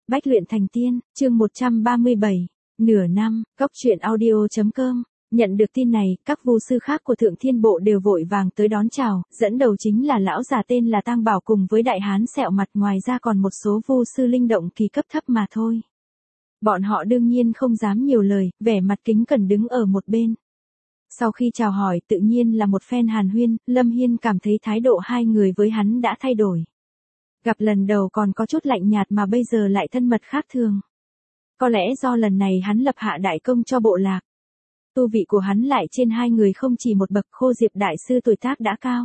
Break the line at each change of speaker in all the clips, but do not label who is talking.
Bách luyện thành tiên, chương 137, nửa năm, góc truyện audio.com. Nhận được tin này, các vu sư khác của Thượng Thiên Bộ đều vội vàng tới đón chào, dẫn đầu chính là lão già tên là Tang Bảo cùng với đại hán sẹo mặt, ngoài ra còn một số vu sư linh động kỳ cấp thấp mà thôi. Bọn họ đương nhiên không dám nhiều lời, vẻ mặt kính cẩn đứng ở một bên. Sau khi chào hỏi tự nhiên là một phen hàn huyên, Lâm Hiên cảm thấy thái độ hai người với hắn đã thay đổi. Gặp lần đầu còn có chút lạnh nhạt mà bây giờ lại thân mật khác thường. Có lẽ do lần này hắn lập hạ đại công cho bộ lạc. Tu vị của hắn lại trên hai người không chỉ một bậc. Khô Diệp đại sư tuổi tác đã cao.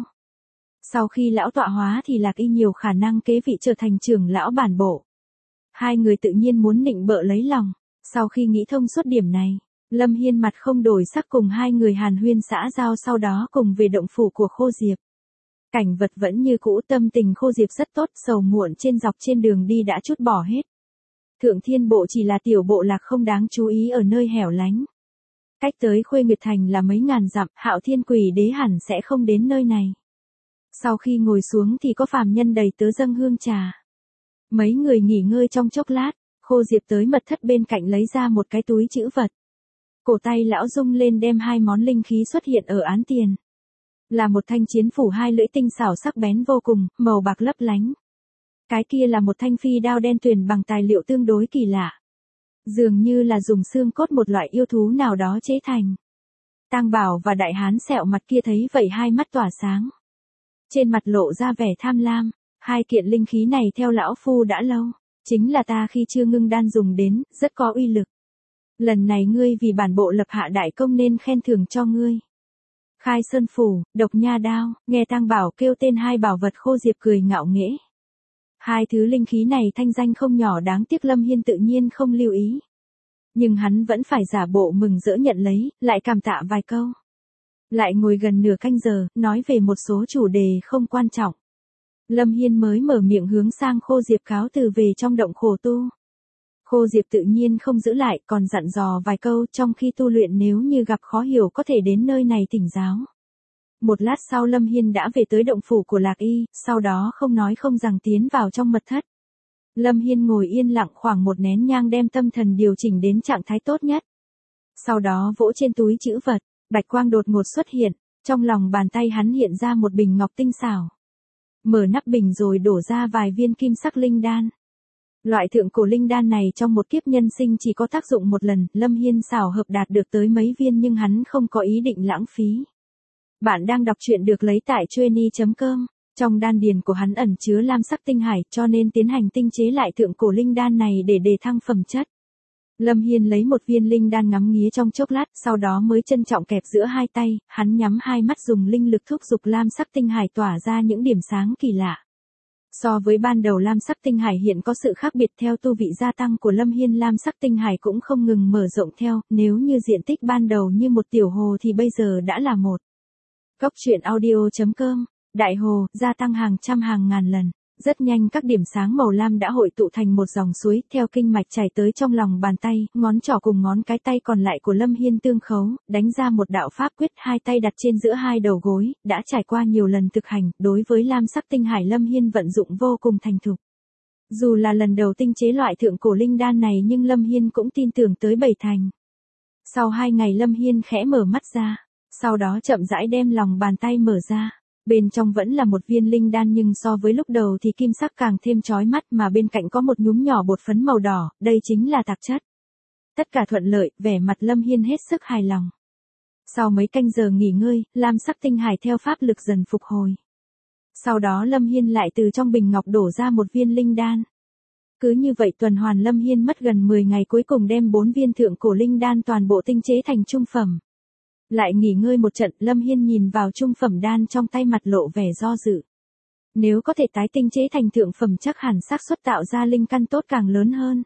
Sau khi lão tọa hóa thì Lạc Y nhiều khả năng kế vị trở thành trưởng lão bản bộ. Hai người tự nhiên muốn nịnh bợ lấy lòng. Sau khi nghĩ thông suốt điểm này, Lâm Hiên mặt không đổi sắc cùng hai người hàn huyên xã giao, sau đó cùng về động phủ của Khô Diệp. Cảnh vật vẫn như cũ, tâm tình Khô Diệp rất tốt, sầu muộn trên dọc trên đường đi đã chút bỏ hết. Thượng Thiên Bộ chỉ là tiểu bộ lạc không đáng chú ý ở nơi hẻo lánh. Cách tới Khuê Nguyệt Thành là mấy ngàn dặm, Hạo Thiên Quỷ Đế hẳn sẽ không đến nơi này. Sau khi ngồi xuống thì có phàm nhân đầy tớ dâng hương trà. Mấy người nghỉ ngơi trong chốc lát, Khô Diệp tới mật thất bên cạnh lấy ra một cái túi trữ vật. Cổ tay lão rung lên đem hai món linh khí xuất hiện ở án tiền. Là một thanh chiến phủ hai lưỡi tinh xảo sắc bén vô cùng, màu bạc lấp lánh. Cái kia là một thanh phi đao đen tuyền bằng tài liệu tương đối kỳ lạ. Dường như là dùng xương cốt một loại yêu thú nào đó chế thành. Tang Bảo và đại hán sẹo mặt kia thấy vậy hai mắt tỏa sáng. Trên mặt lộ ra vẻ tham lam, hai kiện linh khí này theo lão phu đã lâu, chính là ta khi chưa ngưng đan dùng đến, rất có uy lực. Lần này ngươi vì bản bộ lập hạ đại công nên khen thưởng cho ngươi. Khai Sơn Phủ, Độc Nha Đao, nghe Tang Bảo kêu tên hai bảo vật, Khô Diệp cười ngạo nghễ. Hai thứ linh khí này thanh danh không nhỏ, đáng tiếc Lâm Hiên tự nhiên không lưu ý. Nhưng hắn vẫn phải giả bộ mừng rỡ nhận lấy, lại cảm tạ vài câu. Lại ngồi gần nửa canh giờ, nói về một số chủ đề không quan trọng. Lâm Hiên mới mở miệng hướng sang Khô Diệp cáo từ về trong động khổ tu. Khô Diệp tự nhiên không giữ lại, còn dặn dò vài câu, trong khi tu luyện nếu như gặp khó hiểu có thể đến nơi này thỉnh giáo. Một lát sau Lâm Hiên đã về tới động phủ của Lạc Y, sau đó không nói không rằng tiến vào trong mật thất. Lâm Hiên ngồi yên lặng khoảng một nén nhang đem tâm thần điều chỉnh đến trạng thái tốt nhất. Sau đó vỗ trên túi trữ vật, bạch quang đột ngột xuất hiện, trong lòng bàn tay hắn hiện ra một bình ngọc tinh xảo. Mở nắp bình rồi đổ ra vài viên kim sắc linh đan. Loại thượng cổ linh đan này trong một kiếp nhân sinh chỉ có tác dụng một lần, Lâm Hiên xảo hợp đạt được tới mấy viên nhưng hắn không có ý định lãng phí. Bạn đang đọc truyện được lấy tại trueni.com. Trong đan điền của hắn ẩn chứa lam sắc tinh hải, cho nên tiến hành tinh chế lại thượng cổ linh đan này để đề thăng phẩm chất. Lâm Hiên lấy một viên linh đan ngắm nghía trong chốc lát, sau đó mới trân trọng kẹp giữa hai tay, hắn nhắm hai mắt dùng linh lực thúc giục lam sắc tinh hải tỏa ra những điểm sáng kỳ lạ. So với ban đầu lam sắc tinh hải hiện có sự khác biệt, theo tu vị gia tăng của Lâm Hiên lam sắc tinh hải cũng không ngừng mở rộng theo, nếu như diện tích ban đầu như một tiểu hồ thì bây giờ đã là một. Góc truyện audio.com, đại hồ, gia tăng hàng trăm hàng ngàn lần. Rất nhanh các điểm sáng màu lam đã hội tụ thành một dòng suối, theo kinh mạch chảy tới trong lòng bàn tay, ngón trỏ cùng ngón cái tay còn lại của Lâm Hiên tương khấu, đánh ra một đạo pháp quyết, hai tay đặt trên giữa hai đầu gối, đã trải qua nhiều lần thực hành, đối với lam sắc tinh hải Lâm Hiên vận dụng vô cùng thành thục. Dù là lần đầu tinh chế loại thượng cổ linh đan này nhưng Lâm Hiên cũng tin tưởng tới bảy thành. Sau 2 ngày Lâm Hiên khẽ mở mắt ra, sau đó chậm rãi đem lòng bàn tay mở ra. Bên trong vẫn là một viên linh đan nhưng so với lúc đầu thì kim sắc càng thêm chói mắt, mà bên cạnh có một nhúm nhỏ bột phấn màu đỏ, đây chính là tạp chất. Tất cả thuận lợi, vẻ mặt Lâm Hiên hết sức hài lòng. Sau mấy canh giờ nghỉ ngơi, lam sắc tinh hải theo pháp lực dần phục hồi. Sau đó Lâm Hiên lại từ trong bình ngọc đổ ra một viên linh đan. Cứ như vậy tuần hoàn Lâm Hiên mất gần 10 ngày cuối cùng đem 4 viên thượng cổ linh đan toàn bộ tinh chế thành trung phẩm. Lại nghỉ ngơi một trận, Lâm Hiên nhìn vào trung phẩm đan trong tay mặt lộ vẻ do dự. Nếu có thể tái tinh chế thành thượng phẩm chắc hẳn xác suất tạo ra linh căn tốt càng lớn hơn.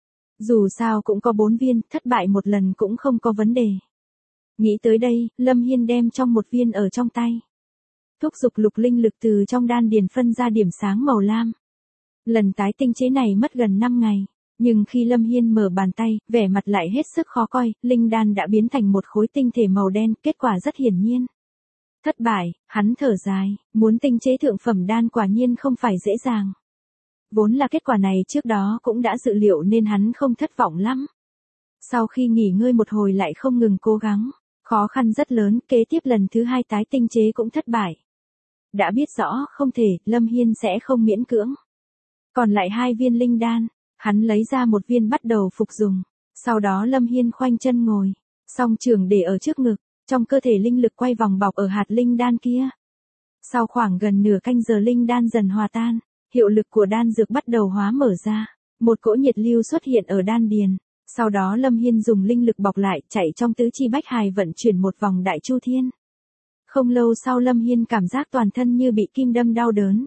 Dù sao cũng có 4 viên, thất bại một lần cũng không có vấn đề. Nghĩ tới đây, Lâm Hiên đem trong một viên ở trong tay. Thúc giục lục linh lực từ trong đan điền phân ra điểm sáng màu lam. Lần tái tinh chế này mất gần 5 ngày. Nhưng khi Lâm Hiên mở bàn tay, vẻ mặt lại hết sức khó coi, linh đan đã biến thành một khối tinh thể màu đen, kết quả rất hiển nhiên. Thất bại, hắn thở dài, muốn tinh chế thượng phẩm đan quả nhiên không phải dễ dàng. Vốn là kết quả này trước đó cũng đã dự liệu nên hắn không thất vọng lắm. Sau khi nghỉ ngơi một hồi lại không ngừng cố gắng, khó khăn rất lớn, kế tiếp lần thứ 2 tái tinh chế cũng thất bại. Đã biết rõ không thể, Lâm Hiên sẽ không miễn cưỡng. Còn lại 2 viên linh đan, hắn lấy ra một viên bắt đầu phục dùng. Sau đó Lâm Hiên khoanh chân ngồi, song trường để ở trước ngực, trong cơ thể linh lực quay vòng bọc ở hạt linh đan kia. Sau khoảng gần nửa canh giờ linh đan dần hòa tan, hiệu lực của đan dược bắt đầu hóa mở ra. Một cỗ nhiệt lưu xuất hiện ở đan điền. Sau đó Lâm Hiên dùng linh lực bọc lại, chạy trong tứ chi bách hài vận chuyển một vòng đại chu thiên. Không lâu sau Lâm Hiên cảm giác toàn thân như bị kim đâm đau đớn.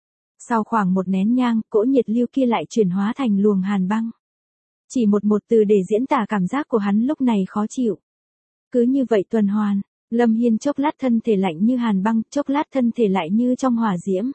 Sau khoảng một nén nhang, cỗ nhiệt lưu kia lại chuyển hóa thành luồng hàn băng. Chỉ một từ để diễn tả cảm giác của hắn lúc này khó chịu. Cứ như vậy tuần hoàn, Lâm Hiên chốc lát thân thể lạnh như hàn băng, chốc lát thân thể lại như trong hỏa diễm.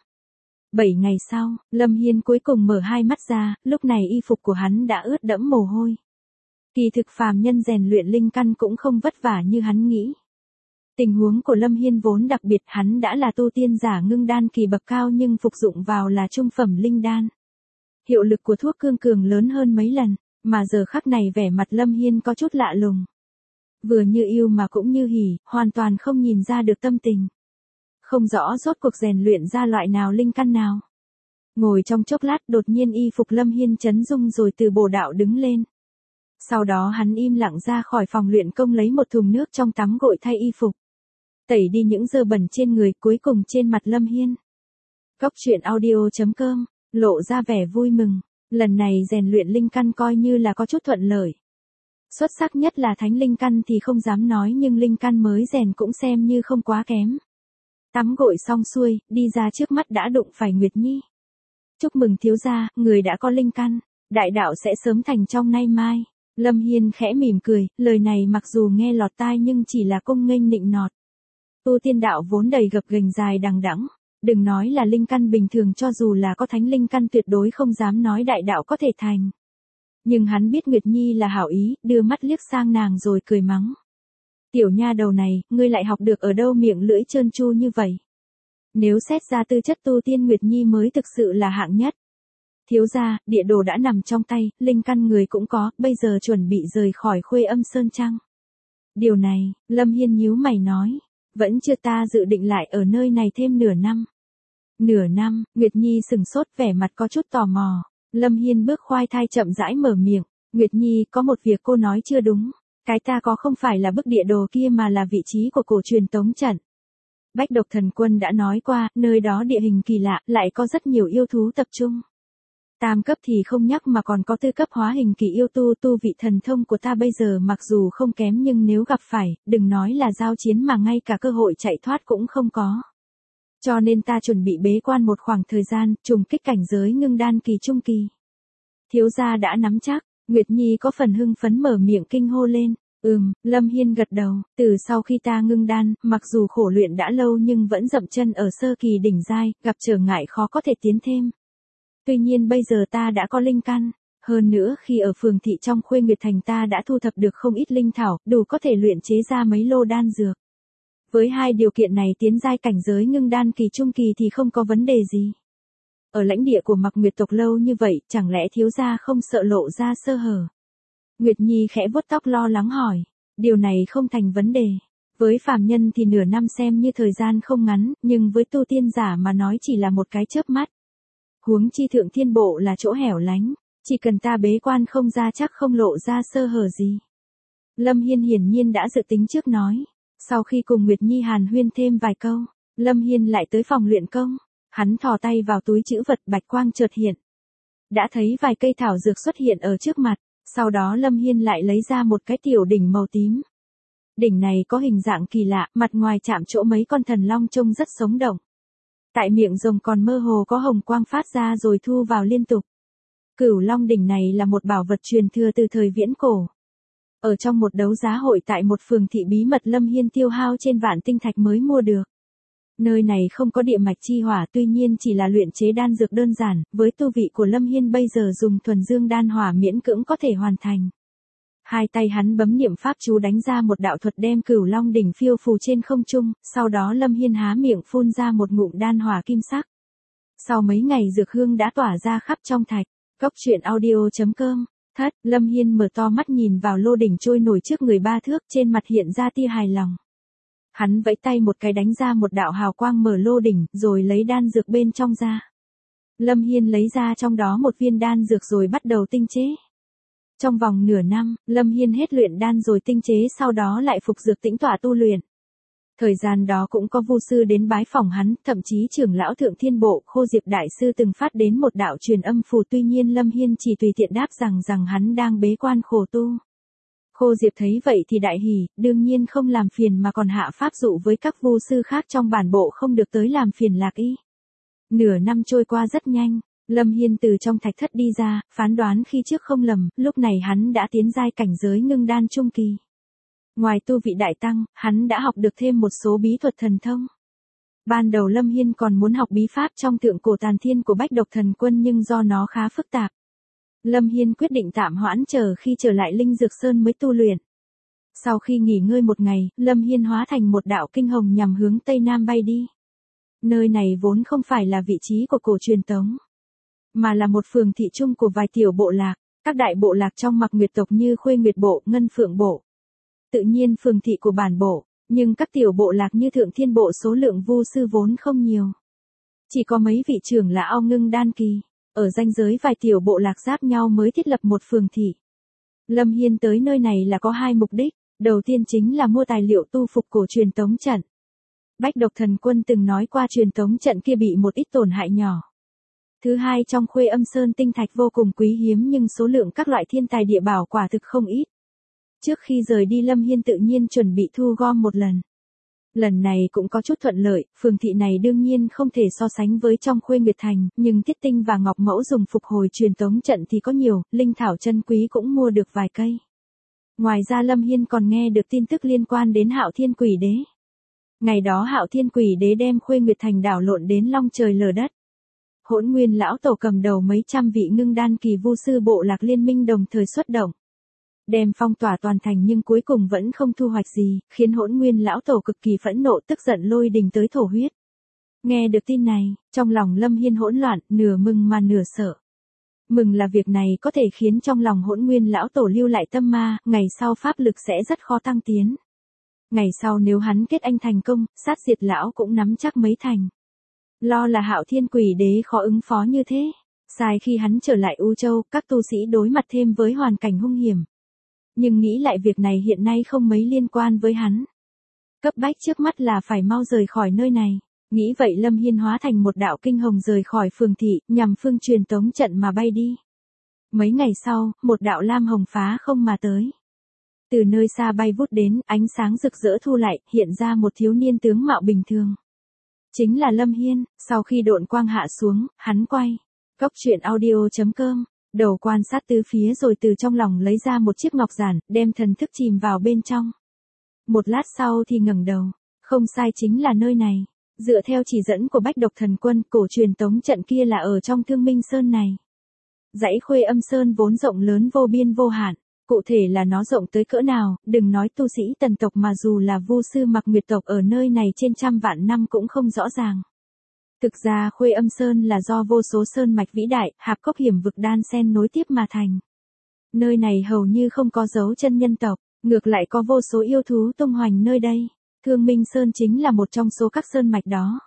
7 ngày sau, Lâm Hiên cuối cùng mở hai mắt ra, lúc này y phục của hắn đã ướt đẫm mồ hôi. Kỳ thực phàm nhân rèn luyện linh căn cũng không vất vả như hắn nghĩ. Tình huống của Lâm Hiên vốn đặc biệt, hắn đã là tu tiên giả ngưng đan kỳ bậc cao nhưng phục dụng vào là trung phẩm linh đan. Hiệu lực của thuốc cương cường lớn hơn mấy lần, mà giờ khắc này vẻ mặt Lâm Hiên có chút lạ lùng. Vừa như yêu mà cũng như hỉ, hoàn toàn không nhìn ra được tâm tình. Không rõ rốt cuộc rèn luyện ra loại nào linh căn nào. Ngồi trong chốc lát đột nhiên y phục Lâm Hiên chấn rung rồi từ bồ đạo đứng lên. Sau đó hắn im lặng ra khỏi phòng luyện công lấy một thùng nước trong tắm gội thay y phục. Tẩy đi những dơ bẩn trên người, cuối cùng trên mặt Lâm Hiên. Cóc truyện audio.com, lộ ra vẻ vui mừng. Lần này rèn luyện linh căn coi như là có chút thuận lợi. Xuất sắc nhất là thánh linh căn thì không dám nói nhưng linh căn mới rèn cũng xem như không quá kém. Tắm gội xong xuôi, đi ra trước mắt đã đụng phải Nguyệt Nhi. Chúc mừng thiếu gia, người đã có linh căn, đại đạo sẽ sớm thành trong nay mai. Lâm Hiên khẽ mỉm cười, lời này mặc dù nghe lọt tai nhưng chỉ là cung nghênh nịnh nọt. Tu tiên đạo vốn đầy gập ghềnh dài đằng đẵng, đừng nói là linh căn bình thường, cho dù là có thánh linh căn tuyệt đối không dám nói đại đạo có thể thành. Nhưng hắn biết Nguyệt Nhi là hảo ý, đưa mắt liếc sang nàng rồi cười mắng. Tiểu nha đầu này, ngươi lại học được ở đâu miệng lưỡi trơn tru như vậy? Nếu xét ra tư chất tu tiên Nguyệt Nhi mới thực sự là hạng nhất. Thiếu gia, địa đồ đã nằm trong tay, linh căn người cũng có, bây giờ chuẩn bị rời khỏi Khuê Âm Sơn chăng? Điều này, Lâm Hiên nhíu mày nói, vẫn chưa, ta dự định lại ở nơi này thêm nửa năm. Nửa năm, Nguyệt Nhi sừng sốt vẻ mặt có chút tò mò. Lâm Hiên bước khoai thai chậm rãi mở miệng, Nguyệt Nhi có một việc cô nói chưa đúng, cái ta có không phải là bức địa đồ kia mà là vị trí của cổ truyền tống trận. Bách Độc Thần Quân đã nói qua, nơi đó địa hình kỳ lạ, lại có rất nhiều yêu thú tập trung. Tam cấp thì không nhắc mà còn có tư cấp hóa hình kỳ yêu tu vị thần thông của ta bây giờ mặc dù không kém nhưng nếu gặp phải, đừng nói là giao chiến mà ngay cả cơ hội chạy thoát cũng không có. Cho nên ta chuẩn bị bế quan một khoảng thời gian, trùng kích cảnh giới ngưng đan kỳ trung kỳ. Thiếu gia đã nắm chắc, Nguyệt Nhi có phần hưng phấn mở miệng kinh hô lên. Lâm Hiên gật đầu, từ sau khi ta ngưng đan, mặc dù khổ luyện đã lâu nhưng vẫn dậm chân ở sơ kỳ đỉnh giai, gặp trở ngại khó có thể tiến thêm. Tuy nhiên bây giờ ta đã có linh căn, hơn nữa khi ở phường thị trong Khuê Nguyệt Thành ta đã thu thập được không ít linh thảo, đủ có thể luyện chế ra mấy lô đan dược. Với hai điều kiện này tiến giai cảnh giới ngưng đan kỳ trung kỳ thì không có vấn đề gì. Ở lãnh địa của Mặc Nguyệt tộc lâu như vậy, chẳng lẽ thiếu gia không sợ lộ ra sơ hở? Nguyệt Nhi khẽ vuốt tóc lo lắng hỏi, điều này không thành vấn đề. Với phàm nhân thì nửa năm xem như thời gian không ngắn, nhưng với tu tiên giả mà nói chỉ là một cái chớp mắt. Huống chi Thượng Thiên Bộ là chỗ hẻo lánh, chỉ cần ta bế quan không ra chắc không lộ ra sơ hở gì. Lâm Hiên hiển nhiên đã dự tính trước nói. Sau khi cùng Nguyệt Nhi hàn huyên thêm vài câu, Lâm Hiên lại tới phòng luyện công. Hắn thò tay vào túi trữ vật, bạch quang chợt hiện. Đã thấy vài cây thảo dược xuất hiện ở trước mặt, sau đó Lâm Hiên lại lấy ra một cái tiểu đỉnh màu tím. Đỉnh này có hình dạng kỳ lạ, mặt ngoài chạm chỗ mấy con thần long trông rất sống động. Tại miệng rồng còn mơ hồ có hồng quang phát ra rồi thu vào liên tục. Cửu Long đỉnh này là một bảo vật truyền thừa từ thời viễn cổ. Ở trong một đấu giá hội tại một phường thị bí mật Lâm Hiên tiêu hao trên vạn tinh thạch mới mua được. Nơi này không có địa mạch chi hỏa, tuy nhiên chỉ là luyện chế đan dược đơn giản, với tu vị của Lâm Hiên bây giờ dùng thuần dương đan hỏa miễn cưỡng có thể hoàn thành. Hai tay hắn bấm niệm pháp chú đánh ra một đạo thuật đem Cửu Long đỉnh phiêu phù trên không trung, sau đó Lâm Hiên há miệng phun ra một ngụm đan hỏa kim sắc. Sau mấy ngày dược hương đã tỏa ra khắp trong thạch. Cốc truyện audio.com. Thất, Lâm Hiên mở to mắt nhìn vào lô đỉnh trôi nổi trước người 3 thước, trên mặt hiện ra tia hài lòng. Hắn vẫy tay một cái đánh ra một đạo hào quang mở lô đỉnh, rồi lấy đan dược bên trong ra. Lâm Hiên lấy ra trong đó một viên đan dược rồi bắt đầu tinh chế. Trong vòng nửa năm, Lâm Hiên hết luyện đan rồi tinh chế, sau đó lại phục dược tĩnh tọa tu luyện. Thời gian đó cũng có vu sư đến bái phỏng hắn, thậm chí trưởng lão Thượng Thiên Bộ Khô Diệp Đại Sư từng phát đến một đạo truyền âm phù, tuy nhiên Lâm Hiên chỉ tùy tiện đáp rằng hắn đang bế quan khổ tu. Khô Diệp thấy vậy thì đại hỉ, đương nhiên không làm phiền mà còn hạ pháp dụ với các vu sư khác trong bản bộ không được tới làm phiền Lạc Y. Nửa năm trôi qua rất nhanh, Lâm Hiên từ trong thạch thất đi ra, phán đoán khi trước không lầm, lúc này hắn đã tiến giai cảnh giới ngưng đan trung kỳ. Ngoài tu vị đại tăng, hắn đã học được thêm một số bí thuật thần thông. Ban đầu Lâm Hiên còn muốn học bí pháp trong Thượng Cổ Tàn Thiên của Bách Độc Thần Quân, nhưng do nó khá phức tạp. Lâm Hiên quyết định tạm hoãn, chờ khi trở lại Linh Dược Sơn mới tu luyện. Sau khi nghỉ ngơi một ngày, Lâm Hiên hóa thành một đạo kinh hồng nhằm hướng Tây Nam bay đi. Nơi này vốn không phải là vị trí của cổ truyền tống, mà là một phường thị chung của vài tiểu bộ lạc, các đại bộ lạc trong Mặc Nguyệt tộc như Khuê Nguyệt Bộ, Ngân Phượng Bộ. Tự nhiên phường thị của bản bộ, nhưng các tiểu bộ lạc như Thượng Thiên Bộ số lượng vu sư vốn không nhiều. Chỉ có mấy vị trưởng lão ngưng đan kỳ, ở ranh giới vài tiểu bộ lạc giáp nhau mới thiết lập một phường thị. Lâm Hiên tới nơi này là có 2 mục đích, đầu tiên chính là mua tài liệu tu phục cổ truyền tống trận. Bách Độc Thần Quân từng nói qua truyền tống trận kia bị một ít tổn hại nhỏ. Thứ hai, trong Khuê Âm Sơn tinh thạch vô cùng quý hiếm nhưng số lượng các loại thiên tài địa bảo quả thực không ít. Trước khi rời đi Lâm Hiên tự nhiên chuẩn bị thu gom một lần. Lần này cũng có chút thuận lợi, phường thị này đương nhiên không thể so sánh với trong Khuê Nguyệt Thành, nhưng thiết tinh và ngọc mẫu dùng phục hồi truyền tống trận thì có nhiều, linh thảo chân quý cũng mua được vài cây. Ngoài ra Lâm Hiên còn nghe được tin tức liên quan đến Hạo Thiên Quỷ Đế. Ngày đó Hạo Thiên Quỷ Đế đem Khuê Nguyệt Thành đảo lộn đến long trời lở đất. Hỗn Nguyên lão tổ cầm đầu mấy trăm vị ngưng đan kỳ vu sư bộ lạc liên minh đồng thời xuất động, đem phong tỏa toàn thành nhưng cuối cùng vẫn không thu hoạch gì, khiến Hỗn Nguyên lão tổ cực kỳ phẫn nộ, tức giận lôi đình tới thổ huyết. Nghe được tin này, trong lòng Lâm Hiên hỗn loạn, nửa mừng mà nửa sợ. Mừng là việc này có thể khiến trong lòng Hỗn Nguyên lão tổ lưu lại tâm ma, ngày sau pháp lực sẽ rất khó tăng tiến. Ngày sau nếu hắn kết anh thành công, sát diệt lão cũng nắm chắc mấy thành. Lo là Hạo Thiên Quỷ Đế khó ứng phó như thế. Sai khi hắn trở lại U Châu, các tu sĩ đối mặt thêm với hoàn cảnh hung hiểm. Nhưng nghĩ lại việc này hiện nay không mấy liên quan với hắn. Cấp bách trước mắt là phải mau rời khỏi nơi này. Nghĩ vậy Lâm Hiên hóa thành một đạo kinh hồng rời khỏi phường thị, nhằm phương truyền tống trận mà bay đi. Mấy ngày sau, một đạo lam hồng phá không mà tới. Từ nơi xa bay vút đến, ánh sáng rực rỡ thu lại, hiện ra một thiếu niên tướng mạo bình thường. Chính là Lâm Hiên. Sau khi độn quang hạ xuống, hắn quay. Cốc truyện audio.com. Đầu quan sát tứ phía rồi từ trong lòng lấy ra một chiếc ngọc giản, đem thần thức chìm vào bên trong. Một lát sau thì ngẩng đầu. Không sai, chính là nơi này. Dựa theo chỉ dẫn của Bách Độc Thần Quân, cổ truyền tống trận kia là ở trong Thương Minh Sơn này. Dãy Khuê Âm Sơn vốn rộng lớn vô biên vô hạn. Cụ thể là nó rộng tới cỡ nào, đừng nói tu sĩ tần tộc mà dù là vu sư Mặc Nguyệt tộc ở nơi này trên trăm vạn năm cũng không rõ ràng. Thực ra Khuê Âm Sơn là do vô số sơn mạch vĩ đại, hạp cốc hiểm vực đan xen nối tiếp mà thành. Nơi này hầu như không có dấu chân nhân tộc, ngược lại có vô số yêu thú tung hoành nơi đây. Thương Minh Sơn chính là một trong số các sơn mạch đó.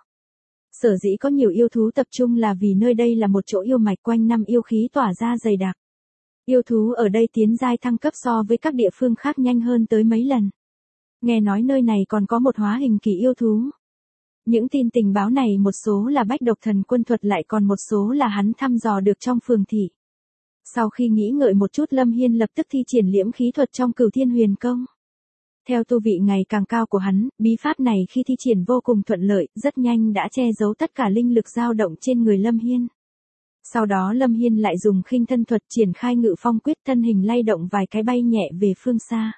Sở dĩ có nhiều yêu thú tập trung là vì nơi đây là một chỗ yêu mạch, quanh năm yêu khí tỏa ra dày đặc. Yêu thú ở đây tiến giai thăng cấp so với các địa phương khác nhanh hơn tới mấy lần. Nghe nói nơi này còn có một hóa hình kỳ yêu thú. Những tin tình báo này một số là Bách Độc Thần Quân thuật lại, còn một số là hắn thăm dò được trong phường thị. Sau khi nghĩ ngợi một chút, Lâm Hiên lập tức thi triển liễm khí thuật trong Cửu Thiên Huyền Công. Theo tu vị ngày càng cao của hắn, bí pháp này khi thi triển vô cùng thuận lợi, rất nhanh đã che giấu tất cả linh lực dao động trên người Lâm Hiên. Sau đó Lâm Hiên lại dùng khinh thân thuật triển khai Ngự Phong Quyết, thân hình lay động vài cái bay nhẹ về phương xa.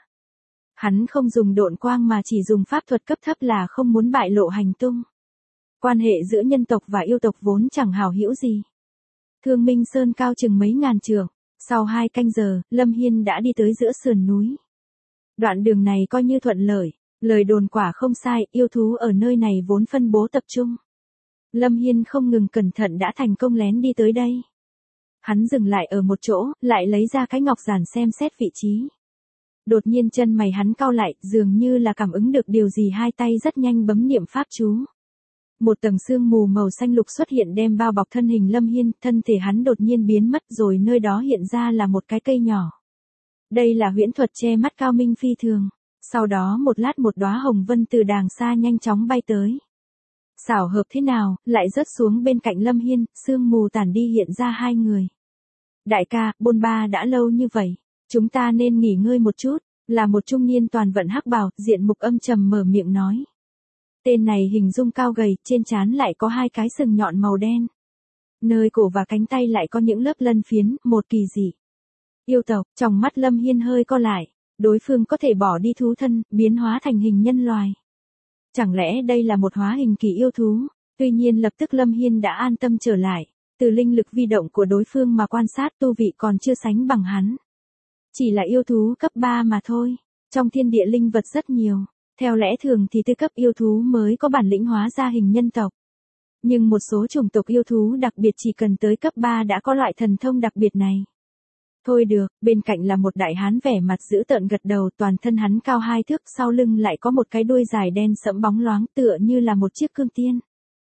Hắn không dùng độn quang mà chỉ dùng pháp thuật cấp thấp là không muốn bại lộ hành tung. Quan hệ giữa nhân tộc và yêu tộc vốn chẳng hảo hữu gì. Thương Minh Sơn cao chừng mấy ngàn trượng. Sau 2 canh giờ, Lâm Hiên đã đi tới giữa sườn núi. Đoạn đường này coi như thuận lợi, lời đồn quả không sai, yêu thú ở nơi này vốn phân bố tập trung. Lâm Hiên không ngừng cẩn thận đã thành công lén đi tới đây. Hắn dừng lại ở một chỗ, lại lấy ra cái ngọc giản xem xét vị trí. Đột nhiên chân mày hắn cau lại, dường như là cảm ứng được điều gì, hai tay rất nhanh bấm niệm pháp chú. Một tầng sương mù màu xanh lục xuất hiện đem bao bọc thân hình Lâm Hiên, thân thể hắn đột nhiên biến mất rồi nơi đó hiện ra là một cái cây nhỏ. Đây là huyễn thuật che mắt cao minh phi thường. Sau đó một lát một đóa hồng vân từ đàng xa nhanh chóng bay tới. Xảo hợp thế nào, lại rớt xuống bên cạnh Lâm Hiên, sương mù tản đi hiện ra hai người. Đại ca, bôn ba đã lâu như vậy, chúng ta nên nghỉ ngơi một chút, là một trung niên toàn vận hắc bào, diện mục âm trầm mở miệng nói. Tên này hình dung cao gầy, trên trán lại có hai cái sừng nhọn màu đen. Nơi cổ và cánh tay lại có những lớp lân phiến, một kỳ dị. Yêu tộc, trong mắt Lâm Hiên hơi co lại, đối phương có thể bỏ đi thú thân, biến hóa thành hình nhân loài. Chẳng lẽ đây là một hóa hình kỳ yêu thú? Tuy nhiên lập tức Lâm Hiên đã an tâm trở lại, từ linh lực vi động của đối phương mà quan sát tu vị còn chưa sánh bằng hắn. Chỉ là yêu thú cấp 3 mà thôi, trong thiên địa linh vật rất nhiều, theo lẽ thường thì tư cấp yêu thú mới có bản lĩnh hóa ra hình nhân tộc. Nhưng một số chủng tộc yêu thú đặc biệt chỉ cần tới cấp 3 đã có loại thần thông đặc biệt này. Thôi được, bên cạnh là một đại hán vẻ mặt dữ tợn gật đầu, toàn thân hắn cao 2 thước, sau lưng lại có một cái đuôi dài đen sẫm bóng loáng tựa như là một chiếc cương tiên.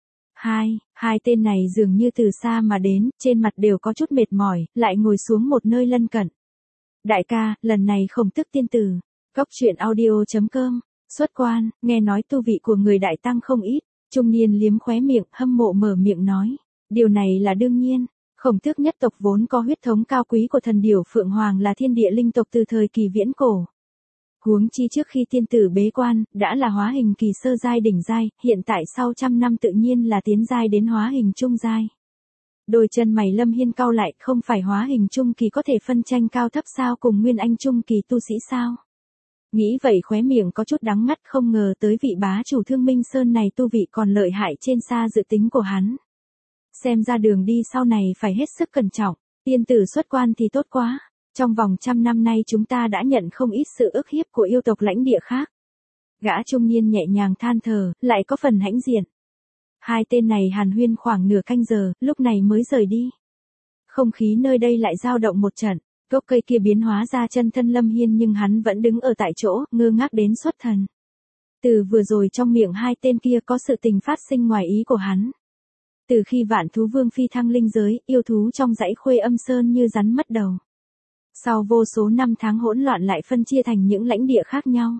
Hai tên này dường như từ xa mà đến, trên mặt đều có chút mệt mỏi, lại ngồi xuống một nơi lân cận. Đại ca, lần này Khổng Tước tiên tử, Cốc Truyện Audio.com, xuất quan, nghe nói tu vị của người đại tăng không ít, trung niên liếm khóe miệng, hâm mộ mở miệng nói, điều này là đương nhiên. Khổng Tước nhất tộc vốn có huyết thống cao quý của thần điểu Phượng Hoàng là thiên địa linh tộc từ thời kỳ viễn cổ. Huống chi trước khi tiên tử bế quan, đã là hóa hình kỳ sơ giai đỉnh giai, hiện tại sau trăm năm tự nhiên là tiến giai đến hóa hình trung giai. Đôi chân mày Lâm Hiên cau lại, không phải hóa hình trung kỳ có thể phân tranh cao thấp sao, cùng nguyên anh trung kỳ tu sĩ sao? Nghĩ vậy khóe miệng có chút đắng ngắt, không ngờ tới vị bá chủ Thương Minh Sơn này tu vị còn lợi hại trên xa dự tính của hắn. Xem ra đường đi sau này phải hết sức cẩn trọng, tiên tử xuất quan thì tốt quá. Trong vòng 100 năm nay chúng ta đã nhận không ít sự ức hiếp của yêu tộc lãnh địa khác. Gã trung niên nhẹ nhàng than thở, lại có phần hãnh diện. Hai tên này hàn huyên khoảng nửa canh giờ, lúc này mới rời đi. Không khí nơi đây lại dao động một trận, gốc cây kia biến hóa ra chân thân Lâm Hiên nhưng hắn vẫn đứng ở tại chỗ, ngơ ngác đến xuất thần. Từ vừa rồi trong miệng hai tên kia có sự tình phát sinh ngoài ý của hắn. Từ khi Vạn Thú Vương phi thăng linh giới, yêu thú trong dãy Khuê Âm Sơn như rắn mất đầu. Sau vô số năm tháng hỗn loạn lại phân chia thành những lãnh địa khác nhau.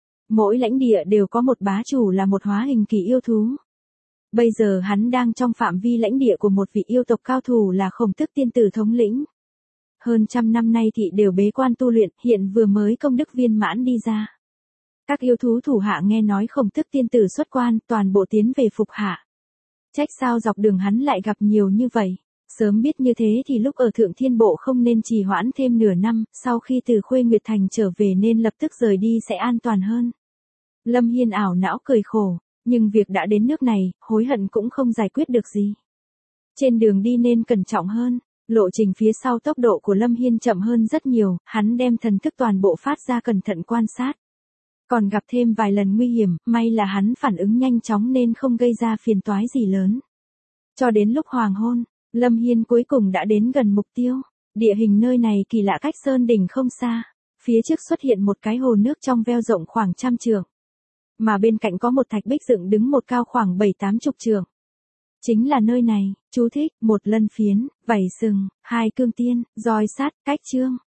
Mỗi lãnh địa đều có một bá chủ là một hóa hình kỳ yêu thú. Bây giờ hắn đang trong phạm vi lãnh địa của một vị yêu tộc cao thủ là Khổng Tước tiên tử thống lĩnh. Hơn 100 năm nay thị đều bế quan tu luyện, hiện vừa mới công đức viên mãn đi ra. Các yêu thú thủ hạ nghe nói Khổng Tước tiên tử xuất quan, toàn bộ tiến về phục hạ. Trách sao dọc đường hắn lại gặp nhiều như vậy. Sớm biết như thế thì lúc ở Thượng Thiên Bộ không nên trì hoãn thêm nửa năm, sau khi từ Khuê Nguyệt Thành trở về nên lập tức rời đi sẽ an toàn hơn. Lâm Hiên ảo não cười khổ, nhưng việc đã đến nước này, hối hận cũng không giải quyết được gì. Trên đường đi nên cẩn trọng hơn, lộ trình phía sau tốc độ của Lâm Hiên chậm hơn rất nhiều, hắn đem thần thức toàn bộ phát ra cẩn thận quan sát. Còn gặp thêm vài lần nguy hiểm, may là hắn phản ứng nhanh chóng nên không gây ra phiền toái gì lớn. Cho đến lúc hoàng hôn, Lâm Hiên cuối cùng đã đến gần mục tiêu. Địa hình nơi này kỳ lạ, cách sơn đỉnh không xa. Phía trước xuất hiện một cái hồ nước trong veo rộng khoảng 100 trượng. Mà bên cạnh có một thạch bích dựng đứng một cao khoảng 7-80 trượng. Chính là nơi này, chú thích, một lân phiến, vảy sừng, hai cương tiên, roi sát, cách chương.